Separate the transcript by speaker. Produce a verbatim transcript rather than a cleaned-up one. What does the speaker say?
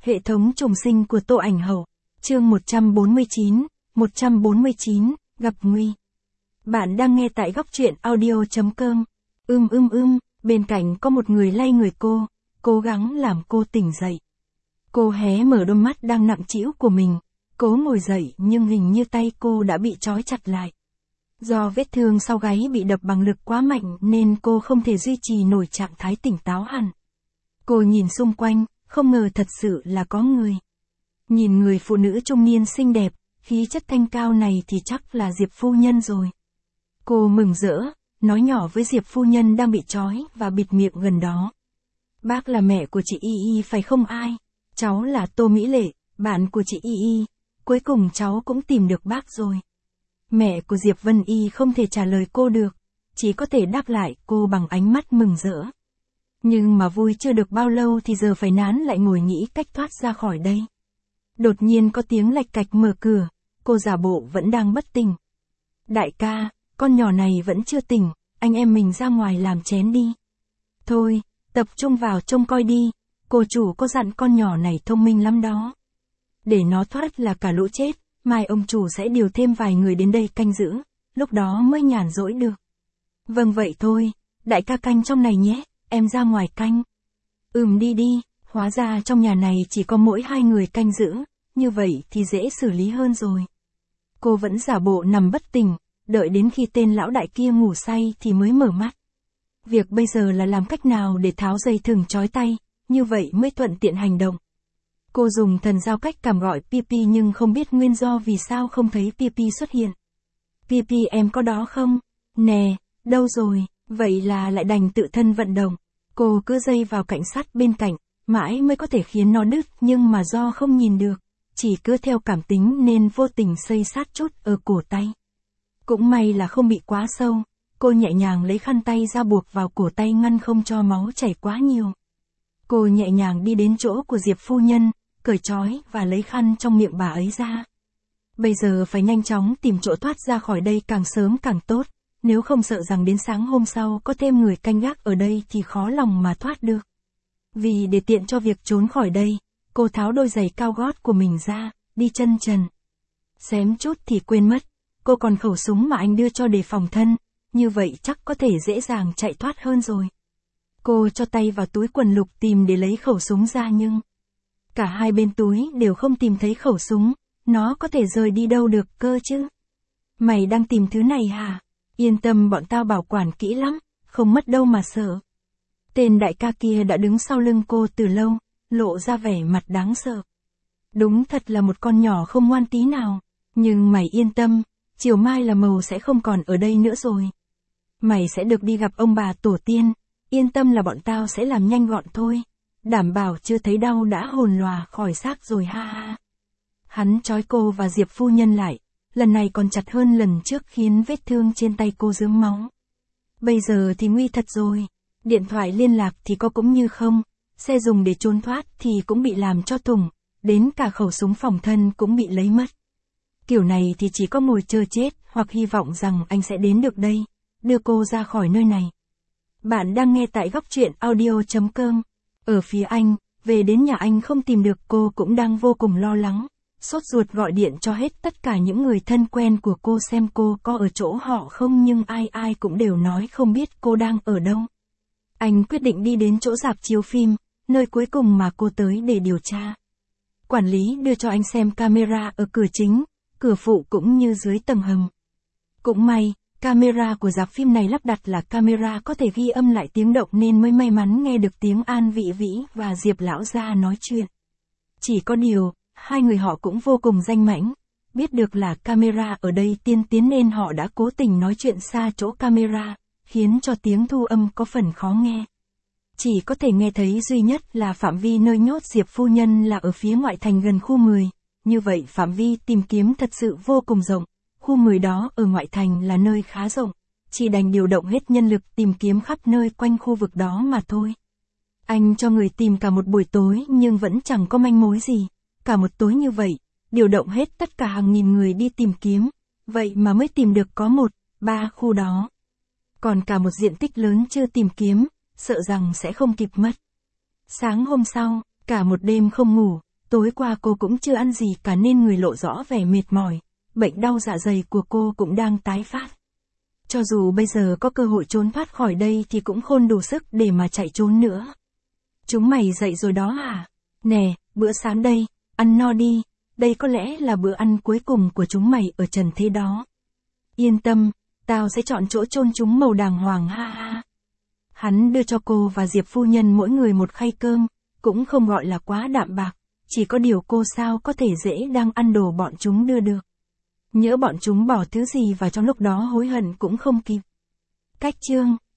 Speaker 1: Hệ thống trùng sinh của Tô Ảnh Hậu. Chương một trăm bốn mươi chín, một trăm bốn mươi chín, gặp nguy. Bạn đang nghe tại góc truyện audio chấm com. Ưm ưm ưm, bên cạnh có một người lay người cô, cố gắng làm cô tỉnh dậy. Cô hé mở đôi mắt đang nặng trĩu của mình, cố ngồi dậy nhưng hình như tay cô đã bị trói chặt lại. Do vết thương sau gáy bị đập bằng lực quá mạnh nên cô không thể duy trì nổi trạng thái tỉnh táo hẳn. Cô nhìn xung quanh, không ngờ thật sự là có người. Nhìn người phụ nữ trung niên xinh đẹp, khí chất thanh cao này thì chắc là Diệp phu nhân rồi. Cô mừng rỡ, nói nhỏ với Diệp phu nhân đang bị trói và bịt miệng gần đó. Bác là mẹ của chị Y Y phải không ai? Cháu là Tô Mỹ Lệ, bạn của chị Y Y. Cuối cùng cháu cũng tìm được bác rồi. Mẹ của Diệp Vân Y không thể trả lời cô được, chỉ có thể đáp lại cô bằng ánh mắt mừng rỡ. Nhưng mà vui chưa được bao lâu thì giờ phải nán lại ngồi nghĩ cách thoát ra khỏi đây. Đột nhiên có tiếng lạch cạch mở cửa, cô giả bộ vẫn đang bất tỉnh. Đại ca, con nhỏ này vẫn chưa tỉnh, anh em mình ra ngoài làm chén đi. Thôi, tập trung vào trông coi đi, cô chủ có dặn con nhỏ này thông minh lắm đó. Để nó thoát là cả lũ chết, mai ông chủ sẽ điều thêm vài người đến đây canh giữ, lúc đó mới nhàn rỗi được. Vâng vậy thôi, đại ca canh trong này nhé, em ra ngoài canh. Ừm đi đi, hóa ra trong nhà này chỉ có mỗi hai người canh giữ, như vậy thì dễ xử lý hơn rồi. Cô vẫn giả bộ nằm bất tỉnh, đợi đến khi tên lão đại kia ngủ say thì mới mở mắt. Việc bây giờ là làm cách nào để tháo dây thừng trói tay, như vậy mới thuận tiện hành động. Cô dùng thần giao cách cảm gọi Pipi nhưng không biết nguyên do vì sao không thấy Pipi xuất hiện. Pipi em có đó không? Nè, đâu rồi? Vậy là lại đành tự thân vận động. Cô cứ dây vào cạnh sắt bên cạnh, mãi mới có thể khiến nó đứt nhưng mà do không nhìn được, chỉ cứ theo cảm tính nên vô tình xây sát chút ở cổ tay. Cũng may là không bị quá sâu, cô nhẹ nhàng lấy khăn tay ra buộc vào cổ tay ngăn không cho máu chảy quá nhiều. Cô nhẹ nhàng đi đến chỗ của Diệp phu nhân, cởi trói và lấy khăn trong miệng bà ấy ra. Bây giờ phải nhanh chóng tìm chỗ thoát ra khỏi đây càng sớm càng tốt, nếu không sợ rằng đến sáng hôm sau có thêm người canh gác ở đây thì khó lòng mà thoát được. Vì để tiện cho việc trốn khỏi đây, cô tháo đôi giày cao gót của mình ra, đi chân trần. Xém chút thì quên mất, cô còn khẩu súng mà anh đưa cho để phòng thân, như vậy chắc có thể dễ dàng chạy thoát hơn rồi. Cô cho tay vào túi quần lục tìm để lấy khẩu súng ra nhưng cả hai bên túi đều không tìm thấy khẩu súng, nó có thể rời đi đâu được cơ chứ? Mày đang tìm thứ này hả? Yên tâm bọn tao bảo quản kỹ lắm, không mất đâu mà sợ. Tên đại ca kia đã đứng sau lưng cô từ lâu, lộ ra vẻ mặt đáng sợ. Đúng thật là một con nhỏ không ngoan tí nào, nhưng mày yên tâm, chiều mai là Mầu sẽ không còn ở đây nữa rồi. Mày sẽ được đi gặp ông bà tổ tiên, yên tâm là bọn tao sẽ làm nhanh gọn thôi, đảm bảo chưa thấy đau đã hồn lòa khỏi xác rồi ha ha. Hắn trói cô và Diệp phu nhân lại, lần này còn chặt hơn lần trước khiến vết thương trên tay cô rớm máu. Bây giờ thì nguy thật rồi, điện thoại liên lạc thì có cũng như không, xe dùng để trốn thoát thì cũng bị làm cho thủng, đến cả khẩu súng phòng thân cũng bị lấy mất. Kiểu này thì chỉ có ngồi chờ chết hoặc hy vọng rằng anh sẽ đến được đây, đưa cô ra khỏi nơi này. Bạn đang nghe tại góc truyện audio chấm com. Ở phía anh, về đến nhà anh không tìm được cô cũng đang vô cùng lo lắng, sốt ruột gọi điện cho hết tất cả những người thân quen của cô xem cô có ở chỗ họ không nhưng ai ai cũng đều nói không biết cô đang ở đâu. Anh quyết định đi đến chỗ rạp chiếu phim, nơi cuối cùng mà cô tới để điều tra. Quản lý đưa cho anh xem camera ở cửa chính, cửa phụ cũng như dưới tầng hầm. Cũng may, camera của rạp phim này lắp đặt là camera có thể ghi âm lại tiếng động nên mới may mắn nghe được tiếng An Vị Vĩ và Diệp lão gia nói chuyện. Chỉ có điều, hai người họ cũng vô cùng danh mãnh, biết được là camera ở đây tiên tiến nên họ đã cố tình nói chuyện xa chỗ camera, khiến cho tiếng thu âm có phần khó nghe. Chỉ có thể nghe thấy duy nhất là phạm vi nơi nhốt Diệp phu nhân là ở phía ngoại thành gần khu mười, như vậy phạm vi tìm kiếm thật sự vô cùng rộng. Khu mười đó ở ngoại thành là nơi khá rộng, chỉ đành điều động hết nhân lực tìm kiếm khắp nơi quanh khu vực đó mà thôi. Anh cho người tìm cả một buổi tối nhưng vẫn chẳng có manh mối gì, cả một tối như vậy, điều động hết tất cả hàng nghìn người đi tìm kiếm, vậy mà mới tìm được có một, ba khu đó. Còn cả một diện tích lớn chưa tìm kiếm, sợ rằng sẽ không kịp mất. Sáng hôm sau, cả một đêm không ngủ, Tối qua cô cũng chưa ăn gì cả nên người lộ rõ vẻ mệt mỏi, bệnh đau dạ dày của cô cũng đang tái phát. Cho dù bây giờ có cơ hội trốn thoát khỏi đây thì cũng không đủ sức để mà chạy trốn nữa. Chúng mày dậy rồi đó à? Nè, bữa sáng đây, ăn no đi, đây có lẽ là bữa ăn cuối cùng của chúng mày ở trần thế đó. Yên tâm, tao sẽ chọn chỗ chôn chúng màu đàng hoàng ha ha. Hắn đưa cho cô và Diệp phu nhân mỗi người một khay cơm, cũng không gọi là quá đạm bạc, chỉ có điều cô sao có thể dễ đang ăn đồ bọn chúng đưa được. Nhỡ bọn chúng bỏ thứ gì vào trong lúc đó hối hận cũng không kịp. Cách chương